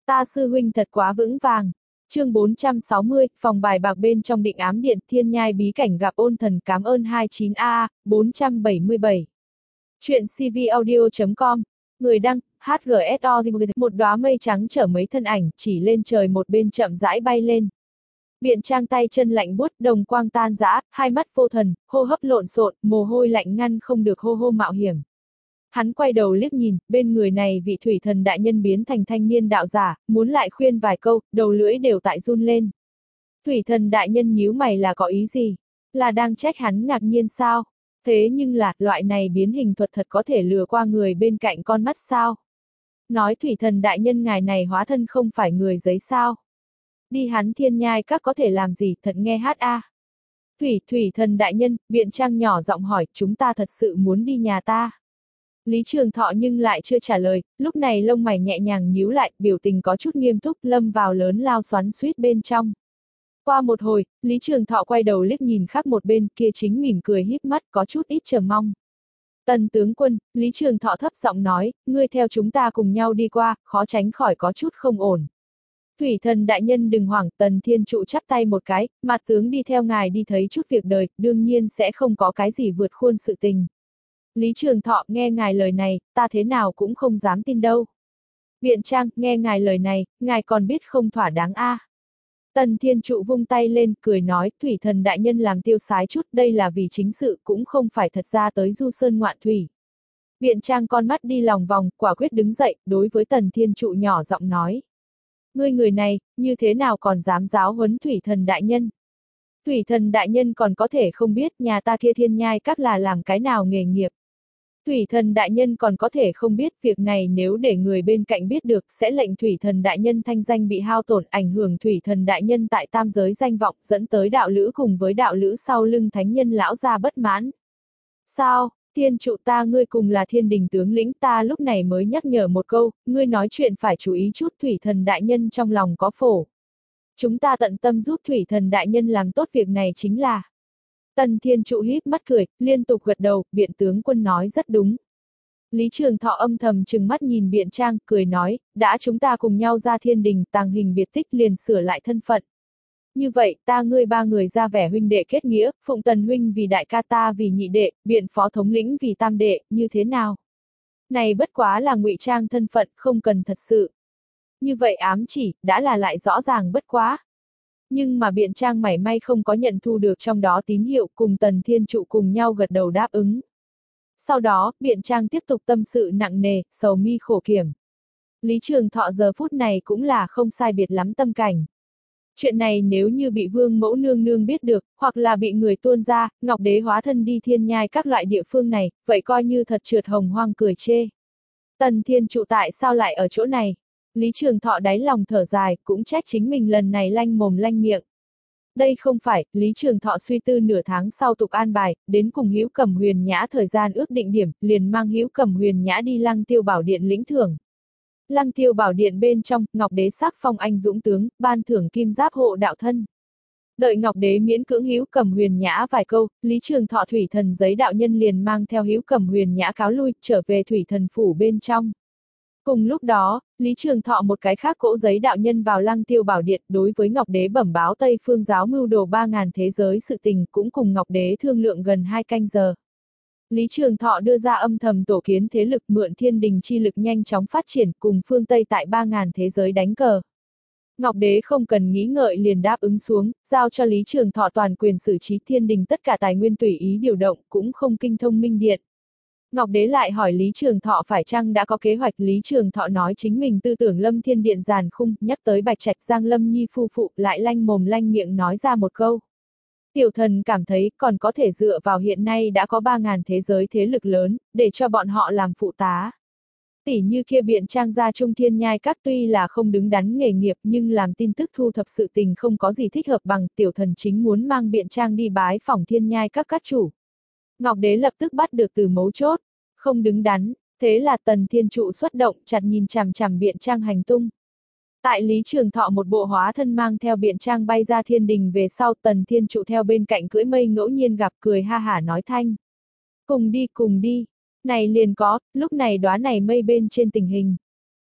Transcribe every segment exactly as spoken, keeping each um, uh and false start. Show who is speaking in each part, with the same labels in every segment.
Speaker 1: Ta sư huynh thật quá vững vàng. Chương bốn trăm sáu mươi, phòng bài bạc bên trong định ám điện, thiên nhai bí cảnh gặp ôn thần, cảm ơn hai mươi chín A, bốn trăm bảy mươi bảy. Chuyện cvaudio chấm com. Người đăng, hát giê ét o. Một đóa mây trắng chở mấy thân ảnh, chỉ lên trời một bên chậm rãi bay lên. Biện Trang tay chân lạnh buốt, đồng quang tan rã, hai mắt vô thần, hô hấp lộn xộn, mồ hôi lạnh ngăn không được hô hô mạo hiểm. Hắn quay đầu liếc nhìn, bên người này vị thủy thần đại nhân biến thành thanh niên đạo giả, muốn lại khuyên vài câu, đầu lưỡi đều tại run lên. Thủy thần đại nhân nhíu mày là có ý gì? Là đang trách hắn ngạc nhiên sao? Thế nhưng là, loại này biến hình thuật thật có thể lừa qua người bên cạnh con mắt sao? Nói thủy thần đại nhân ngài này hóa thân không phải người giấy sao? Đi hắn thiên nhai các có thể làm gì, thật nghe hát a. Thủy, thủy thần đại nhân, Biện Trang nhỏ giọng hỏi, chúng ta thật sự muốn đi nhà ta. Lý Trường Thọ nhưng lại chưa trả lời, lúc này lông mày nhẹ nhàng nhíu lại, biểu tình có chút nghiêm túc, lâm vào lớn lao xoắn xuýt bên trong. Qua một hồi, Lý Trường Thọ quay đầu liếc nhìn khác một bên, kia chính mỉm cười híp mắt, có chút ít chờ mong. Tần tướng quân, Lý Trường Thọ thấp giọng nói, ngươi theo chúng ta cùng nhau đi qua, khó tránh khỏi có chút không ổn. Thủy thần đại nhân đừng hoảng, Tần Thiên Trụ chắp tay một cái, mặt tướng đi theo ngài đi thấy chút việc đời, đương nhiên sẽ không có cái gì vượt khuôn sự tình. Lý Trường Thọ, nghe ngài lời này, ta thế nào cũng không dám tin đâu. Biện Trang, nghe ngài lời này, ngài còn biết không thỏa đáng a. À. Tần Thiên Trụ vung tay lên, cười nói, thủy thần đại nhân làm tiêu sái chút, đây là vì chính sự, cũng không phải thật ra tới du sơn ngoạn thủy. Biện Trang con mắt đi lòng vòng, quả quyết đứng dậy, đối với Tần Thiên Trụ nhỏ giọng nói. Ngươi người này, như thế nào còn dám giáo huấn thủy thần đại nhân? Thủy thần đại nhân còn có thể không biết nhà ta kia thiên nhai các là làm cái nào nghề nghiệp. Thủy thần đại nhân còn có thể không biết việc này nếu để người bên cạnh biết được sẽ lệnh thủy thần đại nhân thanh danh bị hao tổn, ảnh hưởng thủy thần đại nhân tại tam giới danh vọng, dẫn tới đạo lữ cùng với đạo lữ sau lưng thánh nhân lão gia bất mãn. Sao, Thiên Trụ ta ngươi cùng là thiên đình tướng lĩnh, ta lúc này mới nhắc nhở một câu, ngươi nói chuyện phải chú ý chút, thủy thần đại nhân trong lòng có phổ. Chúng ta tận tâm giúp thủy thần đại nhân làm tốt việc này chính là. Tần Thiên Trụ híp mắt cười, liên tục gật đầu, Biện tướng quân nói rất đúng. Lý Trường Thọ âm thầm trừng mắt nhìn Biện Trang, cười nói, đã chúng ta cùng nhau ra thiên đình, tàng hình biệt tích liền sửa lại thân phận. Như vậy, ta ngươi ba người ra vẻ huynh đệ kết nghĩa, Phụng Tần huynh vì đại ca, ta vì nhị đệ, Biện phó thống lĩnh vì tam đệ, như thế nào? Này bất quá là ngụy trang thân phận, không cần thật sự. Như vậy ám chỉ, đã là lại rõ ràng bất quá. Nhưng mà Biện Trang mảy may không có nhận thu được trong đó tín hiệu, cùng Tần Thiên Trụ cùng nhau gật đầu đáp ứng. Sau đó, Biện Trang tiếp tục tâm sự nặng nề, sầu mi khổ kiểm. Lý Trường Thọ giờ phút này cũng là không sai biệt lắm tâm cảnh. Chuyện này nếu như bị Vương Mẫu Nương Nương biết được, hoặc là bị người tuôn ra, Ngọc Đế hóa thân đi thiên nhai các loại địa phương này, vậy coi như thật trượt hồng hoang cười chê. Tần Thiên Trụ tại sao lại ở chỗ này? Lý Trường Thọ đáy lòng thở dài, cũng trách chính mình lần này lanh mồm lanh miệng. Đây không phải, Lý Trường Thọ suy tư nửa tháng sau tục an bài, đến cùng Hữu Cầm Huyền Nhã thời gian ước định điểm, liền mang Hữu Cầm Huyền Nhã đi Lăng Tiêu Bảo Điện lĩnh thưởng. Lăng Tiêu Bảo Điện bên trong, Ngọc Đế sắc phong anh dũng tướng, ban thưởng kim giáp hộ đạo thân. Đợi Ngọc Đế miễn cưỡng Hữu Cầm Huyền Nhã vài câu, Lý Trường Thọ thủy thần giấy đạo nhân liền mang theo Hữu Cầm Huyền Nhã cáo lui, trở về thủy thần phủ bên trong. Cùng lúc đó, Lý Trường Thọ một cái khác cỗ giấy đạo nhân vào Lăng Tiêu Bảo Điện, đối với Ngọc Đế bẩm báo Tây Phương giáo mưu đồ ba ngàn thế giới sự tình, cũng cùng Ngọc Đế thương lượng gần hai canh giờ. Lý Trường Thọ đưa ra âm thầm tổ kiến thế lực, mượn thiên đình chi lực nhanh chóng phát triển, cùng phương Tây tại ba ngàn thế giới đánh cờ. Ngọc Đế không cần nghĩ ngợi liền đáp ứng xuống, giao cho Lý Trường Thọ toàn quyền xử trí thiên đình tất cả tài nguyên tùy ý điều động, cũng không kinh thông minh điện. Ngọc Đế lại hỏi Lý Trường Thọ phải chăng đã có kế hoạch. Lý Trường Thọ nói chính mình tư tưởng Lâm Thiên Điện giàn khung, nhắc tới Bạch Trạch Giang Lâm Nhi phu phụ, lại lanh mồm lanh miệng nói ra một câu. Tiểu thần cảm thấy còn có thể dựa vào hiện nay đã có ba ngàn thế giới thế lực lớn, để cho bọn họ làm phụ tá. Tỷ như kia Biện Trang gia Trung Thiên Nhai các tuy là không đứng đắn nghề nghiệp nhưng làm tin tức thu thập sự tình không có gì thích hợp bằng, tiểu thần chính muốn mang Biện Trang đi bái phỏng Thiên Nhai các các chủ. Ngọc Đế lập tức bắt được từ mấu chốt, không đứng đắn, thế là Tần Thiên Trụ xuất động chặt nhìn chằm chằm Biện Trang hành tung. Tại Lý Trường Thọ một bộ hóa thân mang theo Biện Trang bay ra thiên đình về sau, Tần Thiên Trụ theo bên cạnh cưỡi mây ngẫu nhiên gặp, cười ha hả nói thanh. Cùng đi cùng đi, này liền có, lúc này đóa này mây bên trên tình hình.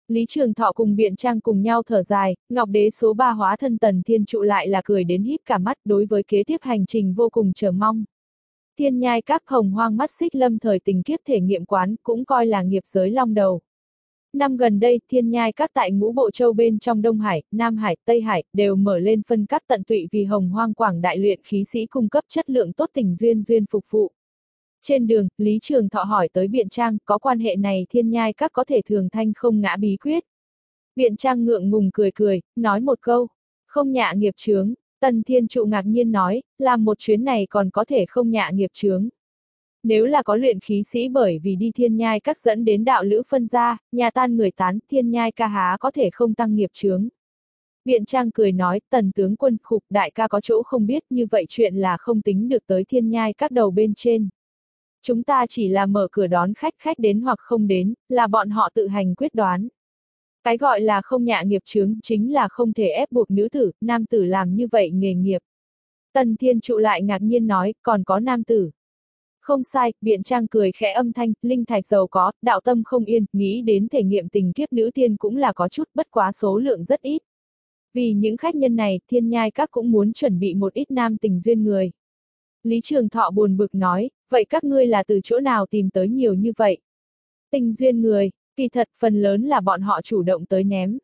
Speaker 1: Lý Trường Thọ cùng Biện Trang cùng nhau thở dài, Ngọc Đế số ba hóa thân Tần Thiên Trụ lại là cười đến híp cả mắt, đối với kế tiếp hành trình vô cùng chờ mong. Thiên nhai các hồng hoang mắt xích lâm thời tình kiếp thể nghiệm quán cũng coi là nghiệp giới long đầu. Năm gần đây, thiên nhai các tại ngũ bộ châu bên trong Đông Hải, Nam Hải, Tây Hải đều mở lên phân các tận tụy vì hồng hoang quảng đại luyện khí sĩ cung cấp chất lượng tốt tình duyên duyên phục vụ. Trên đường, Lý Trường Thọ hỏi tới Biện Trang, có quan hệ này thiên nhai các có thể thường thanh không ngã bí quyết. Biện Trang ngượng ngùng cười cười, nói một câu, không nhạ nghiệp chướng. Tần Thiên Trụ ngạc nhiên nói, làm một chuyến này còn có thể không nhạ nghiệp chướng. Nếu là có luyện khí sĩ bởi vì đi thiên nhai các dẫn đến đạo lữ phân ra, nhà tan người tán, thiên nhai ca há có thể không tăng nghiệp chướng. Biện Trang cười nói, Tần tướng quân khục đại ca có chỗ không biết, như vậy chuyện là không tính được tới thiên nhai các đầu bên trên. Chúng ta chỉ là mở cửa đón khách, khách đến hoặc không đến, là bọn họ tự hành quyết đoán. Cái gọi là không nhạ nghiệp chướng chính là không thể ép buộc nữ tử, nam tử làm như vậy nghề nghiệp. Tần Thiên Trụ lại ngạc nhiên nói, còn có nam tử. Không sai, Biện Trang cười khẽ âm thanh, linh thạch giàu có, đạo tâm không yên, nghĩ đến thể nghiệm tình kiếp nữ tiên cũng là có chút, bất quá số lượng rất ít. Vì những khách nhân này, thiên nhai các cũng muốn chuẩn bị một ít nam tình duyên người. Lý Trường Thọ buồn bực nói, vậy các ngươi là từ chỗ nào tìm tới nhiều như vậy? Tình duyên người, kỳ thật phần lớn là bọn họ chủ động tới ném.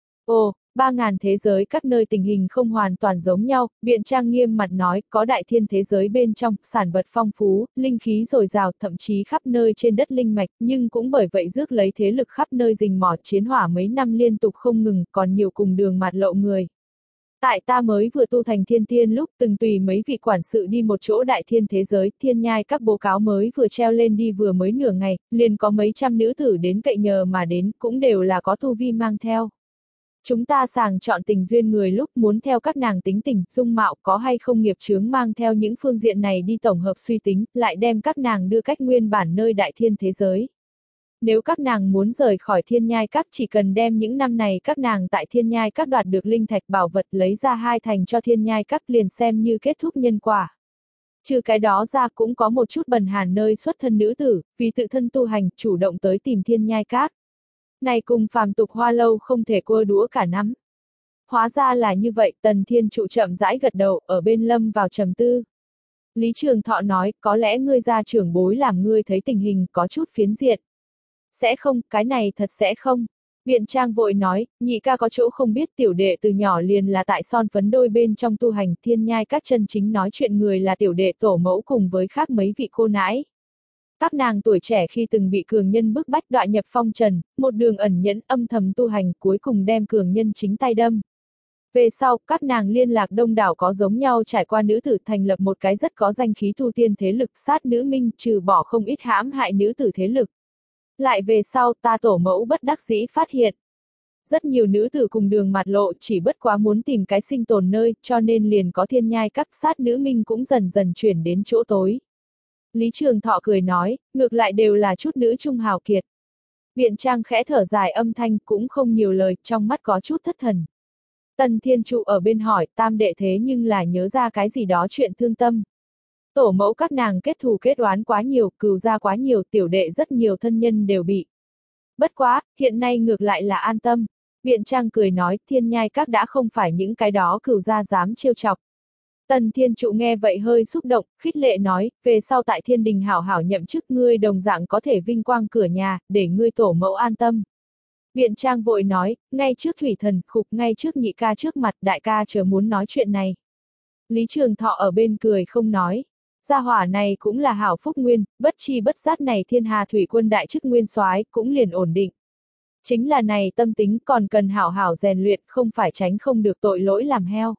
Speaker 1: Ồ, ba ngàn thế giới các nơi tình hình không hoàn toàn giống nhau, Biện Trang nghiêm mặt nói, có đại thiên thế giới bên trong, sản vật phong phú, linh khí dồi dào, thậm chí khắp nơi trên đất linh mạch, nhưng cũng bởi vậy rước lấy thế lực khắp nơi rình mò chiến hỏa mấy năm liên tục không ngừng, còn nhiều cùng đường mạt lộ người. Tại ta mới vừa tu thành thiên tiên lúc từng tùy mấy vị quản sự đi một chỗ đại thiên thế giới, thiên nhai các báo cáo mới vừa treo lên đi vừa mới nửa ngày, liền có mấy trăm nữ tử đến cậy nhờ mà đến, cũng đều là có tu vi mang theo. Chúng ta sàng chọn tình duyên người lúc muốn theo các nàng tính tình, dung mạo có hay không nghiệp chướng mang theo những phương diện này đi tổng hợp suy tính, lại đem các nàng đưa cách nguyên bản nơi đại thiên thế giới. Nếu các nàng muốn rời khỏi thiên nhai các chỉ cần đem những năm này các nàng tại thiên nhai các đoạt được linh thạch bảo vật lấy ra hai thành cho thiên nhai các liền xem như kết thúc nhân quả. Trừ cái đó ra cũng có một chút bần hàn nơi xuất thân nữ tử, vì tự thân tu hành, chủ động tới tìm thiên nhai các. Này cùng phàm tục hoa lâu không thể cua đũa cả nắm. Hóa ra là như vậy, Tần Thiên Trụ chậm rãi gật đầu, ở bên lâm vào trầm tư. Lý Trường Thọ nói, có lẽ ngươi gia trưởng bối làm ngươi thấy tình hình có chút phiến diện. Sẽ không, cái này thật sẽ không. Biện Trang vội nói, nhị ca có chỗ không biết tiểu đệ từ nhỏ liền là tại son phấn đôi bên trong tu hành thiên nhai các chân chính nói chuyện người là tiểu đệ tổ mẫu cùng với khác mấy vị cô nãi. Các nàng tuổi trẻ khi từng bị cường nhân bức bách đọa nhập phong trần, một đường ẩn nhẫn âm thầm tu hành cuối cùng đem cường nhân chính tay đâm. Về sau, các nàng liên lạc đông đảo có giống nhau trải qua nữ tử thành lập một cái rất có danh khí tu tiên thế lực sát nữ minh trừ bỏ không ít hãm hại nữ tử thế lực. Lại về sau ta tổ mẫu bất đắc dĩ phát hiện. Rất nhiều nữ tử cùng đường mạt lộ chỉ bất quá muốn tìm cái sinh tồn nơi cho nên liền có thiên nhai các sát nữ minh cũng dần dần chuyển đến chỗ tối. Lý Trường Thọ cười nói, ngược lại đều là chút nữ trung hào kiệt. Biện Trang khẽ thở dài âm thanh cũng không nhiều lời, trong mắt có chút thất thần. Tần Thiên Trụ ở bên hỏi, tam đệ thế nhưng là nhớ ra cái gì đó chuyện thương tâm. Tổ mẫu các nàng kết thù kết oán quá nhiều, cừu ra quá nhiều, tiểu đệ rất nhiều thân nhân đều bị. Bất quá, hiện nay ngược lại là an tâm. Biện Trang cười nói, thiên nhai các đã không phải những cái đó cừu ra dám trêu chọc. Tần Thiên Trụ nghe vậy hơi xúc động, khích lệ nói, về sau tại thiên đình hảo hảo nhậm chức ngươi đồng dạng có thể vinh quang cửa nhà, để ngươi tổ mẫu an tâm. Biện Trang vội nói, ngay trước thủy thần, khục ngay trước nhị ca trước mặt, đại ca chờ muốn nói chuyện này. Lý Trường Thọ ở bên cười không nói. Gia hỏa này cũng là hảo phúc nguyên, bất chi bất giác này thiên hà thủy quân đại chức nguyên soái cũng liền ổn định. Chính là này tâm tính còn cần hảo hảo rèn luyện, không phải tránh không được tội lỗi làm heo.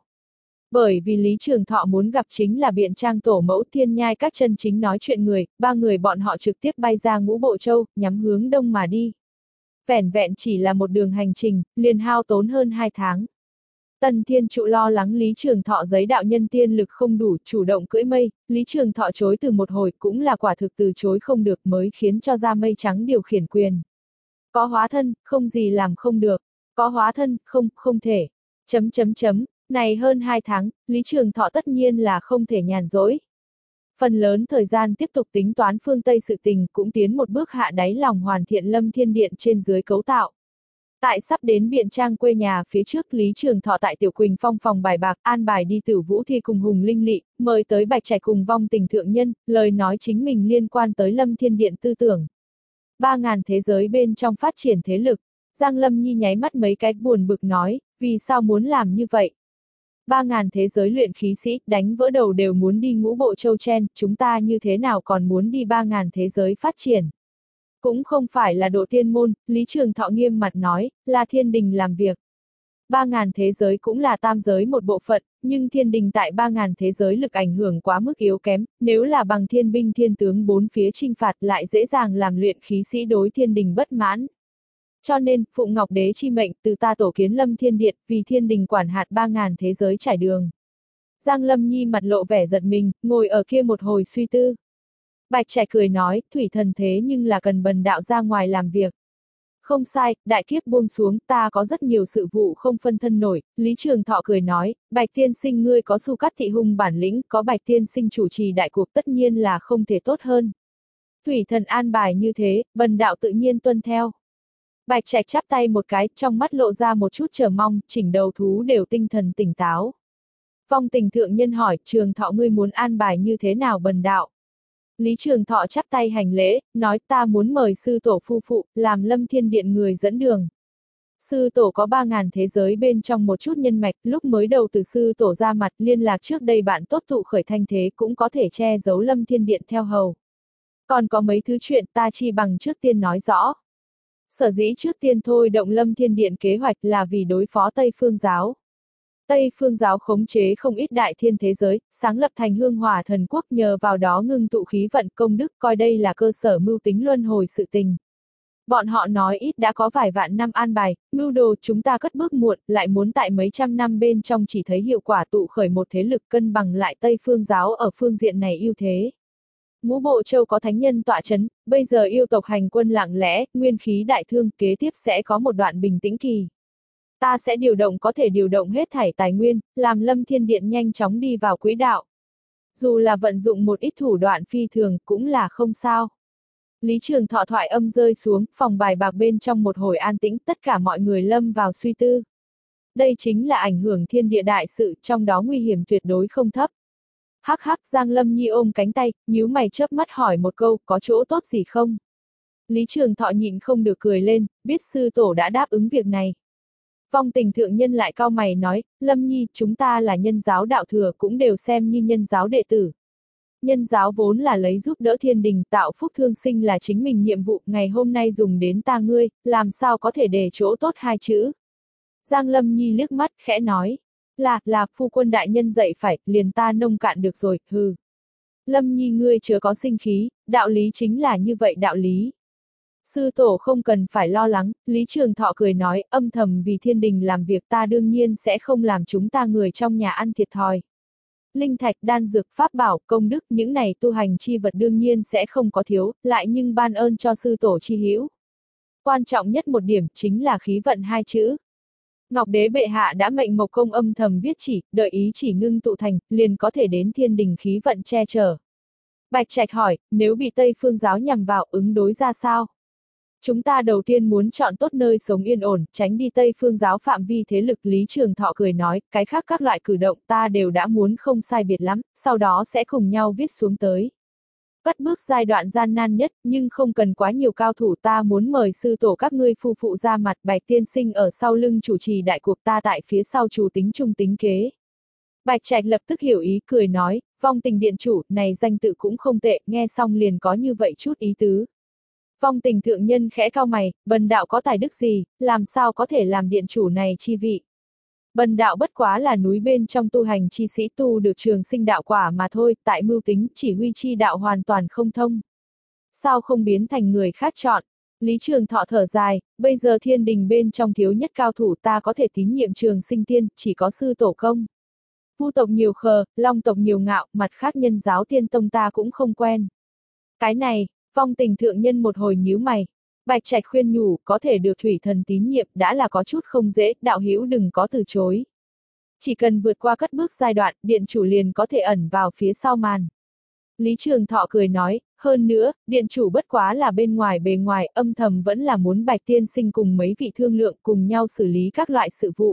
Speaker 1: Bởi vì Lý Trường Thọ muốn gặp chính là Biện Trang tổ mẫu thiên nhai các chân chính nói chuyện người, ba người bọn họ trực tiếp bay ra ngũ bộ châu, nhắm hướng đông mà đi. Vẻn vẹn chỉ là một đường hành trình, liền hao tốn hơn hai tháng. Tần Thiên Trụ lo lắng Lý Trường Thọ giấy đạo nhân tiên lực không đủ, chủ động cưỡi mây, Lý Trường Thọ chối từ một hồi cũng là quả thực từ chối không được mới khiến cho ra mây trắng điều khiển quyền. Có hóa thân, không gì làm không được. Có hóa thân, không, không thể. Chấm chấm chấm, này hơn hai tháng, Lý Trường Thọ tất nhiên là không thể nhàn rỗi. Phần lớn thời gian tiếp tục tính toán phương Tây sự tình cũng tiến một bước hạ đáy lòng hoàn thiện Lâm Thiên Điện trên dưới cấu tạo. Tại sắp đến viện trang quê nhà phía trước, Lý Trường Thọ tại Tiểu Quỳnh Phong phòng bài bạc, an bài đi Tử Vũ Thi cùng Hùng Linh Lị, mời tới Bạch Trạch cùng Vong Tình thượng nhân, lời nói chính mình liên quan tới Lâm Thiên Điện tư tưởng. Ba ngàn thế giới bên trong phát triển thế lực. Giang Lâm Nhi nháy mắt mấy cái buồn bực nói, vì sao muốn làm như vậy? Ba ngàn thế giới luyện khí sĩ, đánh vỡ đầu đều muốn đi ngũ bộ châu chen, chúng ta như thế nào còn muốn đi ba ngàn thế giới phát triển? Cũng không phải là độ tiên môn, Lý Trường Thọ nghiêm mặt nói, là thiên đình làm việc. Ba ngàn thế giới cũng là tam giới một bộ phận, nhưng thiên đình tại ba ngàn thế giới lực ảnh hưởng quá mức yếu kém, nếu là bằng thiên binh thiên tướng bốn phía chinh phạt lại dễ dàng làm luyện khí sĩ đối thiên đình bất mãn. Cho nên, Phụng Ngọc Đế chi mệnh từ ta tổ kiến Lâm Thiên Điện, vì thiên đình quản hạt ba ngàn thế giới trải đường. Giang Lâm Nhi mặt lộ vẻ giật mình, ngồi ở kia một hồi suy tư. Bạch Trạch cười nói, thủy thần thế nhưng là cần bần đạo ra ngoài làm việc. Không sai, đại kiếp buông xuống, ta có rất nhiều sự vụ không phân thân nổi. Lý Trường Thọ cười nói, Bạch tiên sinh ngươi có Su Cát Thị Hung bản lĩnh, có Bạch tiên sinh chủ trì đại cuộc tất nhiên là không thể tốt hơn. Thủy thần an bài như thế, bần đạo tự nhiên tuân theo. Bạch Trạch chắp tay một cái, trong mắt lộ ra một chút chờ mong, chỉnh đầu thú đều tinh thần tỉnh táo. Vong Tình thượng nhân hỏi, Trường Thọ ngươi muốn an bài như thế nào bần đạo? Lý Trường Thọ chắp tay hành lễ, nói ta muốn mời sư tổ phu phụ, làm Lâm Thiên Điện người dẫn đường. Sư tổ có ba ngàn thế giới bên trong một chút nhân mạch, lúc mới đầu từ sư tổ ra mặt liên lạc trước đây bạn tốt tụ khởi thanh thế cũng có thể che giấu Lâm Thiên Điện theo hầu. Còn có mấy thứ chuyện ta chi bằng trước tiên nói rõ. Sở dĩ trước tiên thôi động Lâm Thiên Điện kế hoạch là vì đối phó Tây Phương Giáo. Tây Phương Giáo khống chế không ít đại thiên thế giới, sáng lập thành hương hỏa thần quốc nhờ vào đó ngưng tụ khí vận công đức coi đây là cơ sở mưu tính luân hồi sự tình. Bọn họ nói ít đã có vài vạn năm an bài, mưu đồ chúng ta cất bước muộn, lại muốn tại mấy trăm năm bên trong chỉ thấy hiệu quả tụ khởi một thế lực cân bằng lại Tây Phương Giáo ở phương diện này ưu thế. Ngũ Bộ Châu có thánh nhân tọa chấn, bây giờ yêu tộc hành quân lặng lẽ, nguyên khí đại thương, kế tiếp sẽ có một đoạn bình tĩnh kỳ. Ta sẽ điều động có thể điều động hết thảy tài nguyên, làm Lâm Thiên Điện nhanh chóng đi vào quỹ đạo. Dù là vận dụng một ít thủ đoạn phi thường cũng là không sao. Lý Trường Thọ thoại âm rơi xuống, phòng bài bạc bên trong một hồi an tĩnh, tất cả mọi người lâm vào suy tư. Đây chính là ảnh hưởng thiên địa đại sự, trong đó nguy hiểm tuyệt đối không thấp. Hắc hắc, Giang Lâm Nhi ôm cánh tay, nhíu mày chớp mắt hỏi một câu, có chỗ tốt gì không? Lý Trường Thọ nhịn không được cười lên, biết sư tổ đã đáp ứng việc này. Vong Tình thượng nhân lại cau mày nói, Lâm Nhi, chúng ta là nhân giáo đạo thừa cũng đều xem như nhân giáo đệ tử. Nhân giáo vốn là lấy giúp đỡ thiên đình tạo phúc thương sinh là chính mình nhiệm vụ, ngày hôm nay dùng đến ta ngươi, làm sao có thể để chỗ tốt hai chữ. Giang Lâm Nhi liếc mắt, khẽ nói, là, là, phu quân đại nhân dạy phải, liền ta nông cạn được rồi, hừ. Lâm Nhi ngươi chớ có sinh khí, đạo lý chính là như vậy đạo lý. Sư tổ không cần phải lo lắng, Lý Trường Thọ cười nói, âm thầm vì thiên đình làm việc ta đương nhiên sẽ không làm chúng ta người trong nhà ăn thiệt thòi. Linh thạch, đan dược, pháp bảo, công đức, những này tu hành chi vật đương nhiên sẽ không có thiếu, lại nhưng ban ơn cho sư tổ chi hữu. Quan trọng nhất một điểm chính là khí vận hai chữ. Ngọc Đế bệ hạ đã mệnh Mộc Công âm thầm viết chỉ, đợi ý chỉ ngưng tụ thành, liền có thể đến thiên đình khí vận che chở. Bạch Trạch hỏi, nếu bị Tây Phương Giáo nhằm vào ứng đối ra sao? Chúng ta đầu tiên muốn chọn tốt nơi sống yên ổn, tránh đi Tây Phương Giáo phạm vi thế lực. Lý Trường Thọ cười nói, cái khác các loại cử động ta đều đã muốn không sai biệt lắm, sau đó sẽ cùng nhau viết xuống tới. Cất bước giai đoạn gian nan nhất, nhưng không cần quá nhiều cao thủ, ta muốn mời sư tổ các ngươi phu phụ ra mặt, Bạch tiên sinh ở sau lưng chủ trì đại cuộc, ta tại phía sau chủ tính trung tính kế. Bạch Trạch lập tức hiểu ý, cười nói, Vong Tình điện chủ, này danh tự cũng không tệ, nghe xong liền có như vậy chút ý tứ. Vong Tình thượng nhân khẽ cau mày, bần đạo có tài đức gì, làm sao có thể làm điện chủ này chi vị. Bần đạo bất quá là núi bên trong tu hành chi sĩ tu được trường sinh đạo quả mà thôi, tại mưu tính chỉ huy chi đạo hoàn toàn không thông. Sao không biến thành người khác chọn? Lý Trường Thọ thở dài, bây giờ thiên đình bên trong thiếu nhất cao thủ ta có thể tín nhiệm trường sinh tiên, chỉ có sư tổ công. Vu tộc nhiều khờ, long tộc nhiều ngạo, mặt khác nhân giáo tiên tông ta cũng không quen. Cái này, Vong Tình thượng nhân một hồi nhíu mày. Bạch Trạch khuyên nhủ, có thể được thủy thần tín nhiệm đã là có chút không dễ, đạo hữu đừng có từ chối. Chỉ cần vượt qua cất bước giai đoạn, điện chủ liền có thể ẩn vào phía sau màn. Lý Trường Thọ cười nói, hơn nữa, điện chủ bất quá là bên ngoài bề ngoài, âm thầm vẫn là muốn Bạch tiên sinh cùng mấy vị thương lượng cùng nhau xử lý các loại sự vụ.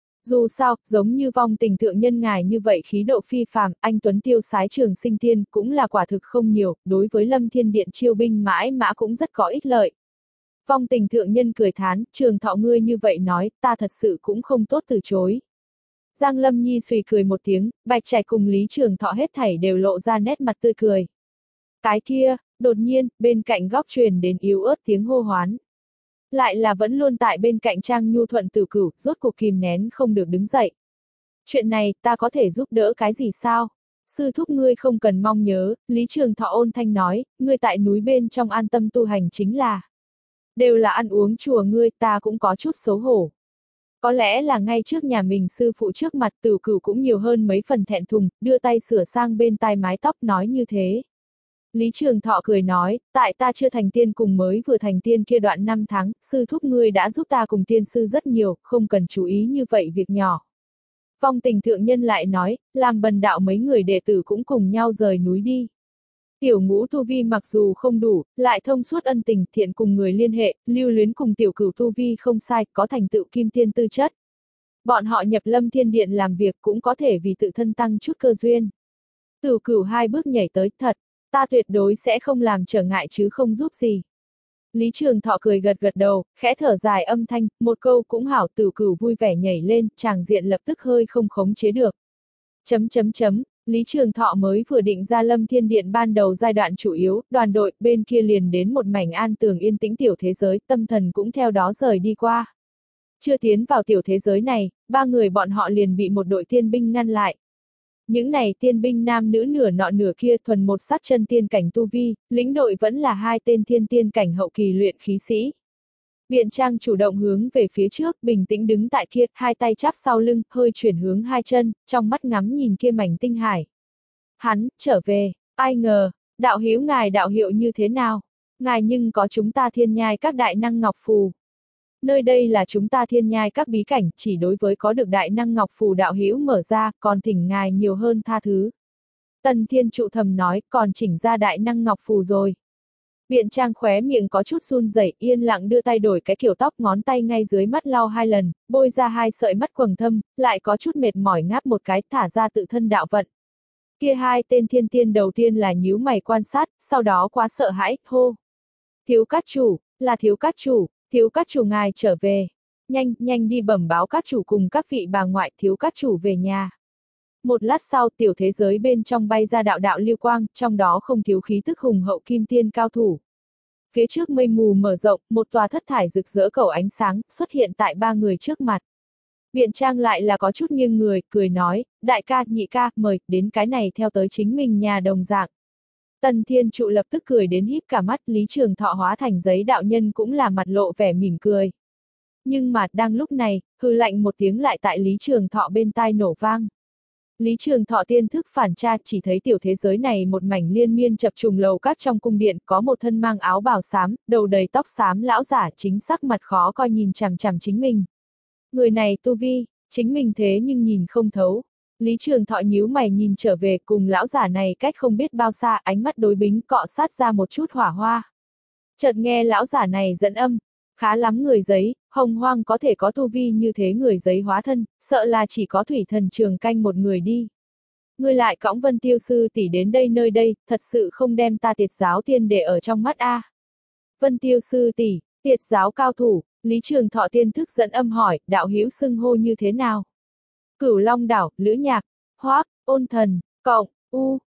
Speaker 1: Dù sao, giống như vong tình thượng nhân ngài như vậy khí độ phi phàm, anh Tuấn tiêu sái trường sinh tiên cũng là quả thực không nhiều, đối với Lâm Thiên Điện chiêu binh mãi mã cũng rất có ích lợi. Vong tình thượng nhân cười thán, Trường Thọ ngươi như vậy nói, ta thật sự cũng không tốt từ chối. Giang Lâm Nhi xùy cười một tiếng, Bạch Trạch cùng Lý Trường Thọ hết thảy đều lộ ra nét mặt tươi cười. Cái kia, đột nhiên, bên cạnh góc truyền đến yếu ớt tiếng hô hoán. Lại là vẫn luôn tại bên cạnh Trang Nhu Thuận Tử Cửu, rốt cuộc kìm nén không được đứng dậy. Chuyện này, ta có thể giúp đỡ cái gì sao? Sư thúc ngươi không cần mong nhớ, Lý Trường Thọ ôn thanh nói, ngươi tại núi bên trong an tâm tu hành chính là. Đều là ăn uống chùa ngươi, ta cũng có chút xấu hổ. Có lẽ là ngay trước nhà mình sư phụ trước mặt Tử Cửu cũng nhiều hơn mấy phần thẹn thùng, đưa tay sửa sang bên tai mái tóc nói như thế. Lý Trường Thọ cười nói, tại ta chưa thành tiên cùng mới vừa thành tiên kia đoạn năm tháng, sư thúc ngươi đã giúp ta cùng tiên sư rất nhiều, không cần chú ý như vậy việc nhỏ. Vong tình thượng nhân lại nói, làm bần đạo mấy người đệ tử cũng cùng nhau rời núi đi. Tiểu ngũ tu vi mặc dù không đủ, lại thông suốt ân tình thiện cùng người liên hệ, lưu luyến cùng tiểu cửu tu vi không sai, có thành tựu kim tiên tư chất. Bọn họ nhập Lâm Thiên Điện làm việc cũng có thể vì tự thân tăng chút cơ duyên. Tiểu cửu hai bước nhảy tới, thật, ta tuyệt đối sẽ không làm trở ngại chứ không giúp gì. Lý Trường Thọ cười gật gật đầu, khẽ thở dài âm thanh, một câu cũng hảo. Tiểu cửu vui vẻ nhảy lên, tràng diện lập tức hơi không khống chế được. Chấm chấm chấm. Lý Trường Thọ mới vừa định ra Lâm Thiên Điện ban đầu giai đoạn chủ yếu, đoàn đội bên kia liền đến một mảnh an tường yên tĩnh tiểu thế giới, tâm thần cũng theo đó rời đi qua. Chưa tiến vào tiểu thế giới này, ba người bọn họ liền bị một đội tiên binh ngăn lại. Những này tiên binh nam nữ nửa nọ nửa kia thuần một sắc chân tiên cảnh tu vi, lĩnh đội vẫn là hai tên thiên tiên cảnh hậu kỳ luyện khí sĩ. Biện Trang chủ động hướng về phía trước, bình tĩnh đứng tại kia, hai tay chắp sau lưng, hơi chuyển hướng hai chân, trong mắt ngắm nhìn kia mảnh tinh hải. Hắn, trở về, ai ngờ, đạo hữu ngài đạo hiệu như thế nào? Ngài nhưng có chúng ta thiên nhai các đại năng ngọc phù. Nơi đây là chúng ta thiên nhai các bí cảnh, chỉ đối với có được đại năng ngọc phù đạo hữu mở ra, còn thỉnh ngài nhiều hơn tha thứ. Tần Thiên trụ thầm nói, còn chỉnh ra đại năng ngọc phù rồi. Biện Trang khóe miệng có chút run rẩy, yên lặng đưa tay đổi cái kiểu tóc, ngón tay ngay dưới mắt lau hai lần, bôi ra hai sợi mắt quầng thâm, lại có chút mệt mỏi ngáp một cái, thả ra tự thân đạo vận. Kia hai tên thiên tiên đầu tiên là nhíu mày quan sát, sau đó quá sợ hãi, hô. Thiếu các chủ, là thiếu các chủ, thiếu các chủ ngài trở về. Nhanh, nhanh đi bẩm báo các chủ cùng các vị bà ngoại, thiếu các chủ về nhà. Một lát sau, tiểu thế giới bên trong bay ra đạo đạo lưu quang, trong đó không thiếu khí tức hùng hậu kim tiên cao thủ. Phía trước mây mù mở rộng, một tòa thất thải rực rỡ cầu ánh sáng, xuất hiện tại ba người trước mặt. Biện Trang lại là có chút nghiêng người, cười nói, đại ca, nhị ca, mời, đến cái này theo tới chính mình nhà đồng dạng. Tần Thiên trụ lập tức cười đến híp cả mắt, Lý Trường Thọ hóa thành giấy đạo nhân cũng là mặt lộ vẻ mỉm cười. Nhưng mà, đang lúc này, hừ lạnh một tiếng lại tại Lý Trường Thọ bên tai nổ vang. Lý Trường Thọ tiên thức phản tra, chỉ thấy tiểu thế giới này một mảnh liên miên chập trùng lầu các trong cung điện, có một thân mang áo bào xám, đầu đầy tóc xám lão giả chính sắc mặt khó coi nhìn chằm chằm chính mình. Người này tu vi, chính mình thế nhưng nhìn không thấu. Lý Trường Thọ nhíu mày nhìn trở về, cùng lão giả này cách không biết bao xa, ánh mắt đối bính cọ sát ra một chút hỏa hoa. Chợt nghe lão giả này dẫn âm, khá lắm người giấy, hồng hoang có thể có tu vi như thế người giấy hóa thân, sợ là chỉ có thủy thần Trường Canh một người đi. Ngươi lại cõng Vân Tiêu sư tỷ đến đây nơi đây, thật sự không đem ta Tiệt giáo tiên để ở trong mắt a. À. Vân Tiêu sư tỷ, Tiệt giáo cao thủ, Lý Trường Thọ tiên thức dẫn âm hỏi, đạo hữu xưng hô như thế nào? Cửu Long đảo, Lữ Nhạc, Hoác, Ôn Thần, Cộng, U,